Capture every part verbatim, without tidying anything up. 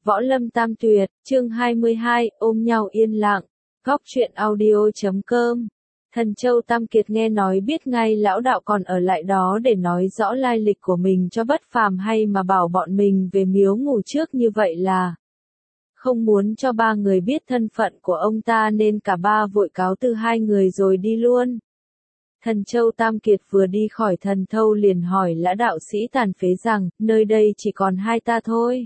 Võ Lâm Tam Tuyệt, chương hai mươi hai, ôm nhau yên lặng, góc truyện audio chấm com. Thần Châu Tam Kiệt nghe nói biết ngay lão đạo còn ở lại đó để nói rõ lai lịch của mình cho Bất Phàm hay mà bảo bọn mình về miếu ngủ trước như vậy là không muốn cho ba người biết thân phận của ông ta nên cả ba vội cáo từ hai người rồi đi luôn. Thần Châu Tam Kiệt vừa đi khỏi Thần Thâu liền hỏi lã đạo sĩ tàn phế rằng, nơi đây chỉ còn hai ta thôi.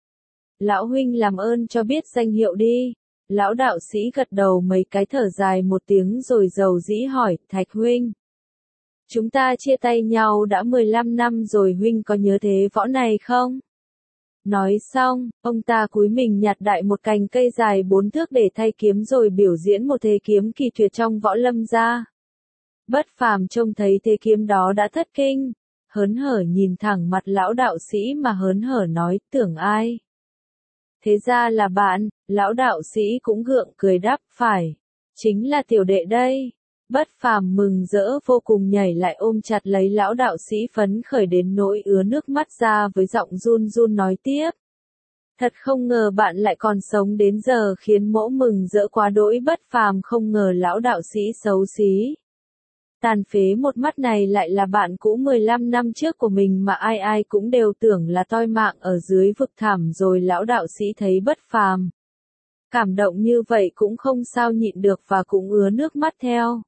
Lão huynh làm ơn cho biết danh hiệu đi. Lão đạo sĩ gật đầu mấy cái thở dài một tiếng rồi dầu dĩ hỏi, Thạch huynh. Chúng ta chia tay nhau đã mười lăm năm rồi, huynh có nhớ thế võ này không? Nói xong, ông ta cúi mình nhặt đại một cành cây dài bốn thước để thay kiếm rồi biểu diễn một thế kiếm kỳ tuyệt trong võ lâm ra. Bất Phàm trông thấy thế kiếm đó đã thất kinh, hớn hở nhìn thẳng mặt lão đạo sĩ mà hớn hở nói, tưởng ai? Thế ra là bạn. Lão đạo sĩ cũng gượng cười đáp, phải, chính là tiểu đệ đây. Bất Phàm mừng rỡ vô cùng nhảy lại ôm chặt lấy lão đạo sĩ phấn khởi đến nỗi ứa nước mắt ra, với giọng run run nói tiếp. Thật không ngờ bạn lại còn sống đến giờ, khiến mỗ mừng rỡ quá đỗi. Bất Phàm không ngờ lão đạo sĩ xấu xí tàn phế một mắt này lại là bạn cũ mười lăm năm trước của mình mà ai ai cũng đều tưởng là toi mạng ở dưới vực thẳm rồi. Lão đạo sĩ thấy Bất Phàm cảm động như vậy cũng không sao nhịn được và cũng ứa nước mắt theo.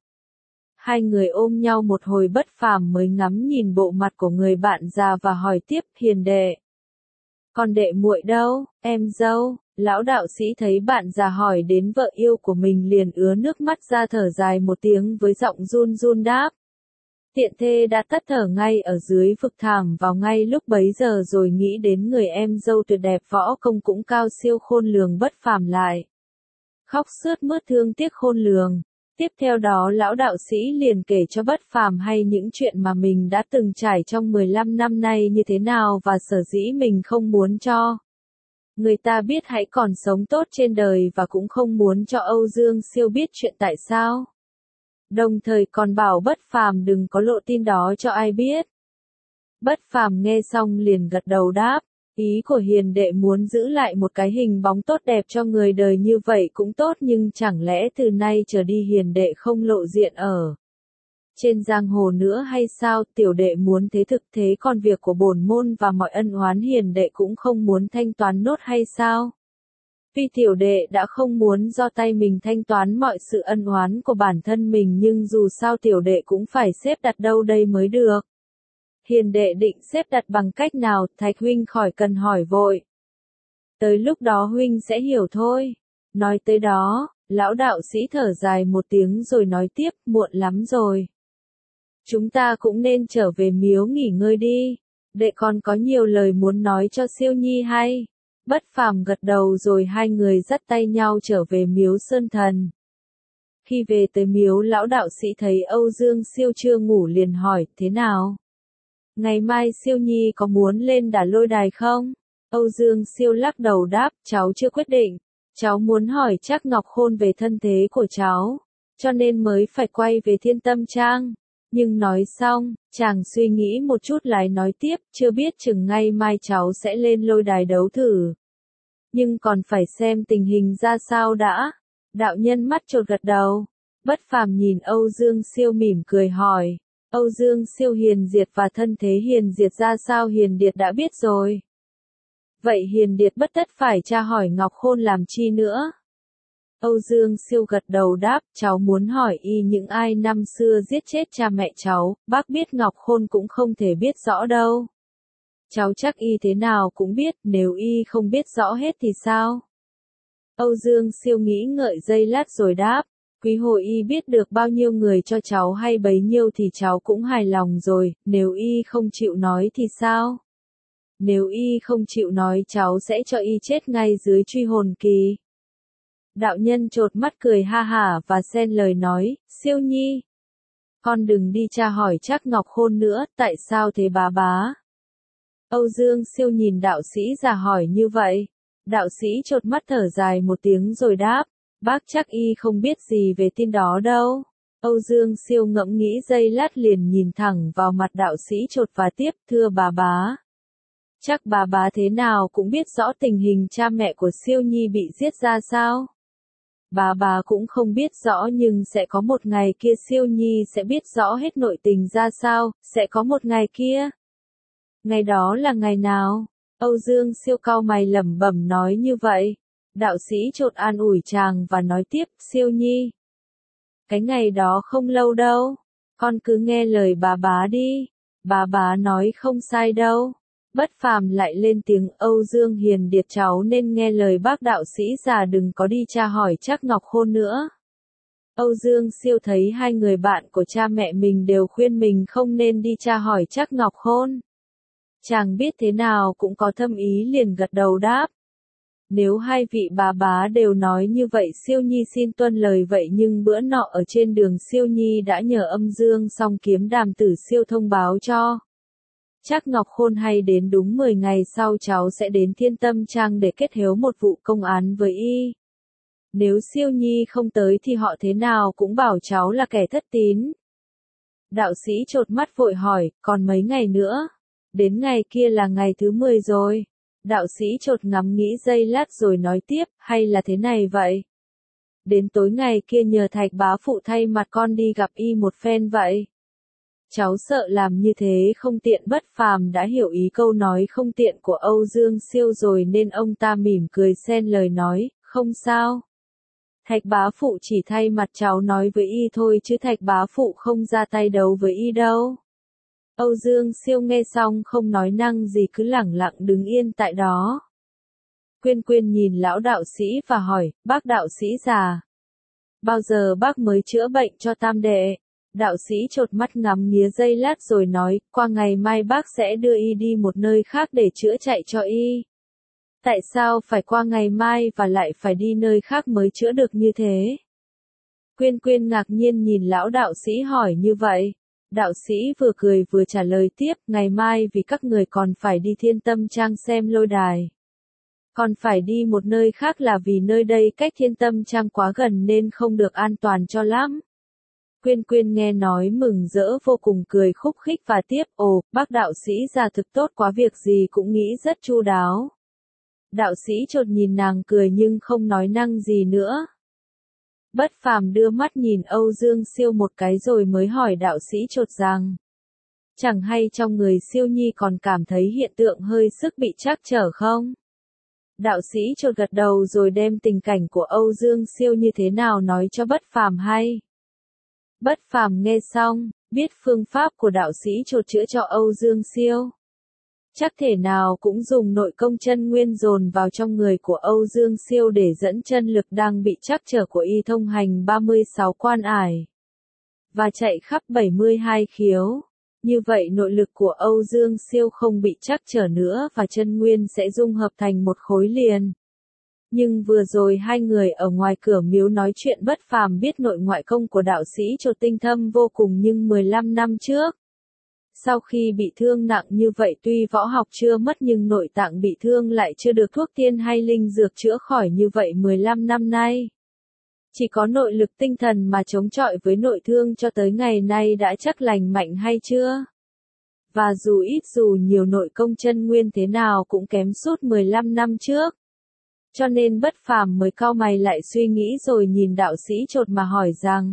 Hai người ôm nhau một hồi, Bất Phàm mới ngắm nhìn bộ mặt của người bạn già và hỏi tiếp, hiền đệ. Còn đệ muội đâu, em dâu? Lão đạo sĩ thấy bạn già hỏi đến vợ yêu của mình liền ứa nước mắt ra, thở dài một tiếng với giọng run run đáp. Tiện thê đã tắt thở ngay ở dưới vực thẳm vào ngay lúc bấy giờ rồi, nghĩ đến người em dâu tuyệt đẹp võ công cũng cao siêu khôn lường. Bất Phàm lại khóc sướt mướt thương tiếc khôn lường. Tiếp theo đó lão đạo sĩ liền kể cho Bất Phàm hay những chuyện mà mình đã từng trải trong mười lăm năm nay như thế nào, và sở dĩ mình không muốn cho người ta biết hãy còn sống tốt trên đời, và cũng không muốn cho Âu Dương Siêu biết chuyện tại sao. Đồng thời còn bảo Bất Phàm đừng có lộ tin đó cho ai biết. Bất Phàm nghe xong liền gật đầu đáp, ý của hiền đệ muốn giữ lại một cái hình bóng tốt đẹp cho người đời như vậy cũng tốt, nhưng chẳng lẽ từ nay trở đi hiền đệ không lộ diện ở trên giang hồ nữa hay sao? Tiểu đệ muốn thế thực thế, còn việc của bổn môn và mọi ân oán hiền đệ cũng không muốn thanh toán nốt hay sao? Tuy tiểu đệ đã không muốn do tay mình thanh toán mọi sự ân oán của bản thân mình, nhưng dù sao tiểu đệ cũng phải xếp đặt đâu đây mới được. Hiền đệ định xếp đặt bằng cách nào? Thạch huynh khỏi cần hỏi vội. Tới lúc đó huynh sẽ hiểu thôi. Nói tới đó, lão đạo sĩ thở dài một tiếng rồi nói tiếp, muộn lắm rồi. Chúng ta cũng nên trở về miếu nghỉ ngơi đi. Đệ còn có nhiều lời muốn nói cho Siêu Nhi hay. Bất Phàm gật đầu rồi hai người dắt tay nhau trở về miếu Sơn Thần. Khi về tới miếu, lão đạo sĩ thấy Âu Dương Siêu chưa ngủ liền hỏi, thế nào? Ngày mai Siêu Nhi có muốn lên đả lôi đài không? Âu Dương Siêu lắc đầu đáp, cháu chưa quyết định. Cháu muốn hỏi Trác Ngọc Khôn về thân thế của cháu, cho nên mới phải quay về Thiên Tâm Trang. Nhưng nói xong, chàng suy nghĩ một chút lại nói tiếp, chưa biết chừng ngày mai cháu sẽ lên lôi đài đấu thử. Nhưng còn phải xem tình hình ra sao đã. Đạo nhân mắt chột gật đầu. Bất Phàm nhìn Âu Dương Siêu mỉm cười hỏi. Âu Dương Siêu, hiền diệt và thân thế hiền diệt ra sao hiền điệt đã biết rồi. Vậy hiền điệt bất tất phải tra hỏi Ngọc Khôn làm chi nữa. Âu Dương Siêu gật đầu đáp, cháu muốn hỏi y những ai năm xưa giết chết cha mẹ cháu, bác biết Ngọc Khôn cũng không thể biết rõ đâu. Cháu chắc y thế nào cũng biết, nếu y không biết rõ hết thì sao? Âu Dương Siêu nghĩ ngợi giây lát rồi đáp, quý hội y biết được bao nhiêu người cho cháu hay bấy nhiêu thì cháu cũng hài lòng rồi, nếu y không chịu nói thì sao? Nếu y không chịu nói cháu sẽ cho y chết ngay dưới truy hồn kỳ. Đạo nhân chột mắt cười ha hả và xen lời nói, Siêu Nhi, con đừng đi tra hỏi Trác Ngọc Khôn nữa, tại sao thế bá bá? Âu Dương Siêu nhìn đạo sĩ già hỏi như vậy. Đạo sĩ chột mắt thở dài một tiếng rồi đáp, bác chắc y không biết gì về tin đó đâu. Âu Dương Siêu ngẫm nghĩ giây lát liền nhìn thẳng vào mặt đạo sĩ chột và tiếp, thưa bà bá. Chắc bà bá thế nào cũng biết rõ tình hình cha mẹ của Siêu Nhi bị giết ra sao. Bà bá cũng không biết rõ nhưng sẽ có một ngày kia Siêu Nhi sẽ biết rõ hết nội tình ra sao, sẽ có một ngày kia. Ngày đó là ngày nào? Âu Dương Siêu cau mày lẩm bẩm nói như vậy. Đạo sĩ chột an ủi chàng và nói tiếp, Siêu Nhi. Cái ngày đó không lâu đâu, con cứ nghe lời bà bá đi, bà bá nói không sai đâu. Bất Phàm lại lên tiếng, Âu Dương Hiền Điệt cháu nên nghe lời bác đạo sĩ già, đừng có đi tra hỏi Trác Ngọc Khôn nữa. Âu Dương Siêu thấy hai người bạn của cha mẹ mình đều khuyên mình không nên đi tra hỏi Trác Ngọc Khôn. Chàng biết thế nào cũng có thâm ý liền gật đầu đáp. Nếu hai vị bà bá đều nói như vậy Siêu Nhi xin tuân lời vậy, nhưng bữa nọ ở trên đường Siêu Nhi đã nhờ âm dương song kiếm đàm tử Siêu thông báo cho Trác Ngọc Khôn hay đến đúng mười ngày sau cháu sẽ đến Thiên Tâm Trang để kết hiếu một vụ công án với y. Nếu Siêu Nhi không tới thì họ thế nào cũng bảo cháu là kẻ thất tín. Đạo sĩ chột mắt vội hỏi, còn mấy ngày nữa? Đến ngày kia là ngày thứ mười rồi. Đạo sĩ chột ngắm nghĩ giây lát rồi nói tiếp, hay là thế này vậy? Đến tối ngày kia nhờ Thạch bá phụ thay mặt con đi gặp y một phen vậy. Cháu sợ làm như thế không tiện. Bất Phàm đã hiểu ý câu nói không tiện của Âu Dương Siêu rồi nên ông ta mỉm cười xen lời nói, không sao. Thạch bá phụ chỉ thay mặt cháu nói với y thôi chứ Thạch bá phụ không ra tay đấu với y đâu. Âu Dương Siêu nghe xong không nói năng gì cứ lẳng lặng đứng yên tại đó. Quyên Quyên nhìn lão đạo sĩ và hỏi, bác đạo sĩ già, bao giờ bác mới chữa bệnh cho tam đệ? Đạo sĩ chột mắt ngắm nghía giây lát rồi nói, qua ngày mai bác sẽ đưa y đi một nơi khác để chữa chạy cho y. Tại sao phải qua ngày mai và lại phải đi nơi khác mới chữa được như thế? Quyên Quyên ngạc nhiên nhìn lão đạo sĩ hỏi như vậy. Đạo sĩ vừa cười vừa trả lời tiếp, ngày mai vì các người còn phải đi Thiên Tâm Trang xem lôi đài. Còn phải đi một nơi khác là vì nơi đây cách Thiên Tâm Trang quá gần nên không được an toàn cho lắm. Quyên Quyên nghe nói mừng rỡ vô cùng, cười khúc khích và tiếp, ồ, bác đạo sĩ già thực tốt quá, việc gì cũng nghĩ rất chu đáo. Đạo sĩ chột nhìn nàng cười nhưng không nói năng gì nữa. Bất Phàm đưa mắt nhìn Âu Dương Siêu một cái rồi mới hỏi đạo sĩ chột rằng, chẳng hay trong người Siêu Nhi còn cảm thấy hiện tượng hơi sức bị trắc trở không? Đạo sĩ chột gật đầu rồi đem tình cảnh của Âu Dương Siêu như thế nào nói cho Bất Phàm hay. Bất Phàm nghe xong, biết phương pháp của đạo sĩ chột chữa cho Âu Dương Siêu. Chắc thể nào cũng dùng nội công chân nguyên dồn vào trong người của Âu Dương Siêu để dẫn chân lực đang bị trắc trở của y thông hành ba mươi sáu quan ải và chạy khắp bảy mươi hai khiếu. Như vậy nội lực của Âu Dương Siêu không bị trắc trở nữa và chân nguyên sẽ dung hợp thành một khối liền. Nhưng vừa rồi hai người ở ngoài cửa miếu nói chuyện, Bất Phàm biết nội ngoại công của đạo sĩ chột tinh thâm vô cùng, nhưng mười lăm năm trước, sau khi bị thương nặng như vậy, tuy võ học chưa mất nhưng nội tạng bị thương lại chưa được thuốc tiên hay linh dược chữa khỏi như vậy mười lăm năm nay. Chỉ có nội lực tinh thần mà chống chọi với nội thương cho tới ngày nay đã chắc lành mạnh hay chưa? Và dù ít dù nhiều nội công chân nguyên thế nào cũng kém suốt mười lăm năm trước. Cho nên Bất Phàm mới cau mày lại suy nghĩ rồi nhìn đạo sĩ chột mà hỏi rằng,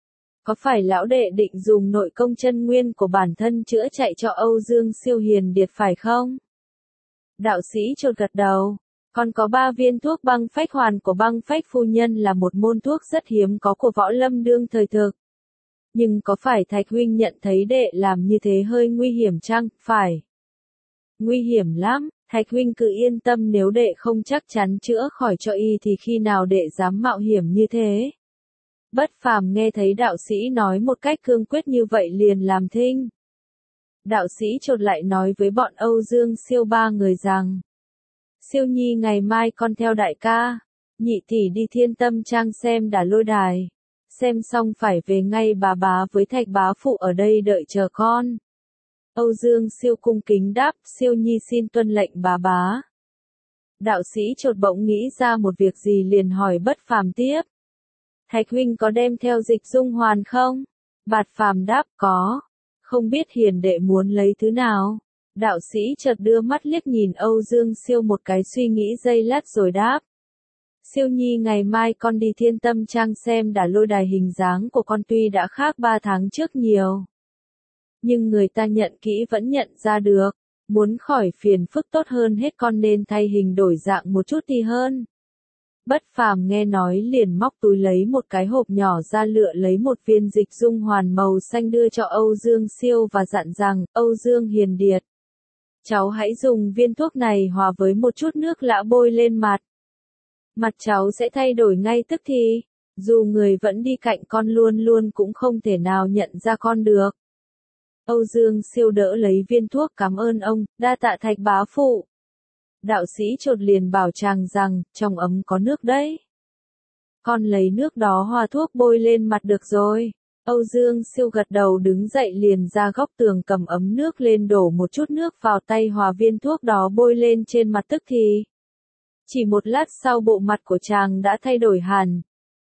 có phải lão đệ định dùng nội công chân nguyên của bản thân chữa chạy cho Âu Dương Siêu Hiền Điệt phải không? Đạo sĩ chột gật đầu. Còn có ba viên thuốc băng phách hoàn của băng phách phu nhân là một môn thuốc rất hiếm có của võ lâm đương thời thực. Nhưng có phải Thạch huynh nhận thấy đệ làm như thế hơi nguy hiểm chăng? Phải. Nguy hiểm lắm. Thạch huynh cứ yên tâm, nếu đệ không chắc chắn chữa khỏi cho y thì khi nào đệ dám mạo hiểm như thế? Bất Phàm nghe thấy đạo sĩ nói một cách cương quyết như vậy liền làm thinh. Đạo sĩ chột lại nói với bọn Âu Dương Siêu ba người rằng, Siêu Nhi ngày mai con theo đại ca, nhị tỷ đi Thiên Tâm Trang xem đả lôi đài. Xem xong phải về ngay, bà bá với Thạch bá phụ ở đây đợi chờ con. Âu Dương Siêu cung kính đáp, Siêu Nhi xin tuân lệnh bà bá. Đạo sĩ chột bỗng nghĩ ra một việc gì liền hỏi Bất Phàm tiếp. Thạch huynh có đem theo dịch dung hoàn không? Bạt Phàm đáp, có. Không biết hiền đệ muốn lấy thứ nào? Đạo sĩ chợt đưa mắt liếc nhìn Âu Dương Siêu một cái suy nghĩ giây lát rồi đáp. Siêu nhi ngày mai con đi Thiên Tâm Trang xem đả lôi đài, hình dáng của con tuy đã khác ba tháng trước nhiều. Nhưng người ta nhận kỹ vẫn nhận ra được, muốn khỏi phiền phức tốt hơn hết con nên thay hình đổi dạng một chút thì hơn. Bất Phàm nghe nói liền móc túi lấy một cái hộp nhỏ ra, lựa lấy một viên dịch dung hoàn màu xanh đưa cho Âu Dương Siêu và dặn rằng, Âu Dương Hiền Điệt, cháu hãy dùng viên thuốc này hòa với một chút nước lã bôi lên mặt. Mặt cháu sẽ thay đổi ngay tức thì, dù người vẫn đi cạnh con luôn luôn cũng không thể nào nhận ra con được. Âu Dương Siêu đỡ lấy viên thuốc, cảm ơn ông, đa tạ Thạch bá phụ. Đạo sĩ chột liền bảo chàng rằng, trong ấm có nước đấy. Con lấy nước đó hòa thuốc bôi lên mặt được rồi. Âu Dương Siêu gật đầu, đứng dậy liền ra góc tường cầm ấm nước lên, đổ một chút nước vào tay, hòa viên thuốc đó bôi lên trên mặt tức thì. Chỉ một lát sau bộ mặt của chàng đã thay đổi hẳn.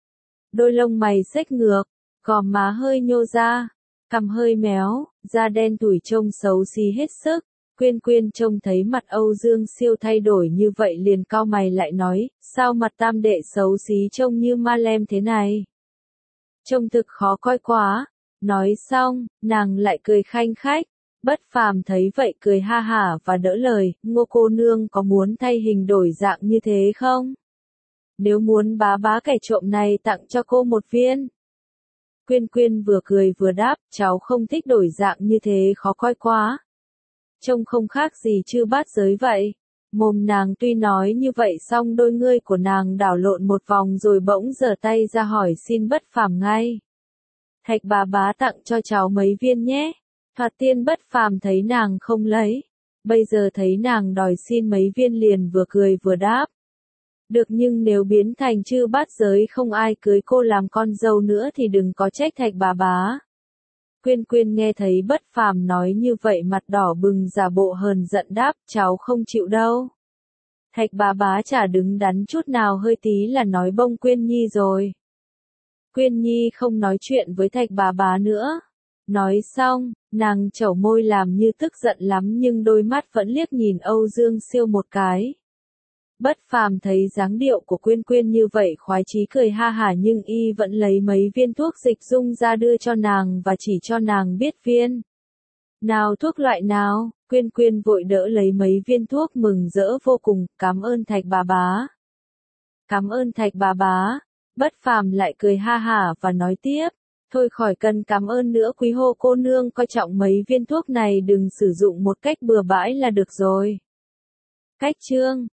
Đôi lông mày xếch ngược, gò má hơi nhô ra, cằm hơi méo, da đen tủi trông xấu xí hết sức. Quyên Quyên trông thấy mặt Âu Dương Siêu thay đổi như vậy liền cau mày lại nói, sao mặt tam đệ xấu xí trông như ma lem thế này? Trông thực khó coi quá. Nói xong, nàng lại cười khanh khách. Bất Phàm thấy vậy cười ha hả và đỡ lời, Ngô cô nương có muốn thay hình đổi dạng như thế không? Nếu muốn bá bá kẻ trộm này tặng cho cô một viên. Quyên Quyên vừa cười vừa đáp, cháu không thích đổi dạng như thế, khó coi quá. Trông không khác gì chư bát giới vậy. Mồm nàng tuy nói như vậy xong đôi ngươi của nàng đảo lộn một vòng rồi bỗng giở tay ra hỏi xin Bất Phàm ngay. Thạch bá bá tặng cho cháu mấy viên nhé. Thoạt tiên Bất Phàm thấy nàng không lấy. Bây giờ thấy nàng đòi xin mấy viên liền vừa cười vừa đáp. Được, nhưng nếu biến thành chư bát giới không ai cưới cô làm con dâu nữa thì đừng có trách Thạch bá bá. Quyên Quyên nghe thấy Bất Phàm nói như vậy mặt đỏ bừng, giả bộ hờn giận đáp, cháu không chịu đâu. Thạch bá bá chả đứng đắn chút nào, hơi tí là nói bông Quyên Nhi rồi. Quyên Nhi không nói chuyện với Thạch bá bá nữa. Nói xong, nàng chẩu môi làm như tức giận lắm nhưng đôi mắt vẫn liếc nhìn Âu Dương Siêu một cái. Bất Phàm thấy dáng điệu của Quyên Quyên như vậy khoái chí cười ha hả, nhưng y vẫn lấy mấy viên thuốc dịch dung ra đưa cho nàng và chỉ cho nàng biết viên. Nào thuốc loại nào? Quyên Quyên vội đỡ lấy mấy viên thuốc mừng rỡ vô cùng, cảm ơn Thạch bá bá. Cảm ơn Thạch bá bá. Bất Phàm lại cười ha hả và nói tiếp, thôi khỏi cần cảm ơn nữa, quý Hồ cô nương coi trọng mấy viên thuốc này đừng sử dụng một cách bừa bãi là được rồi. Cách chương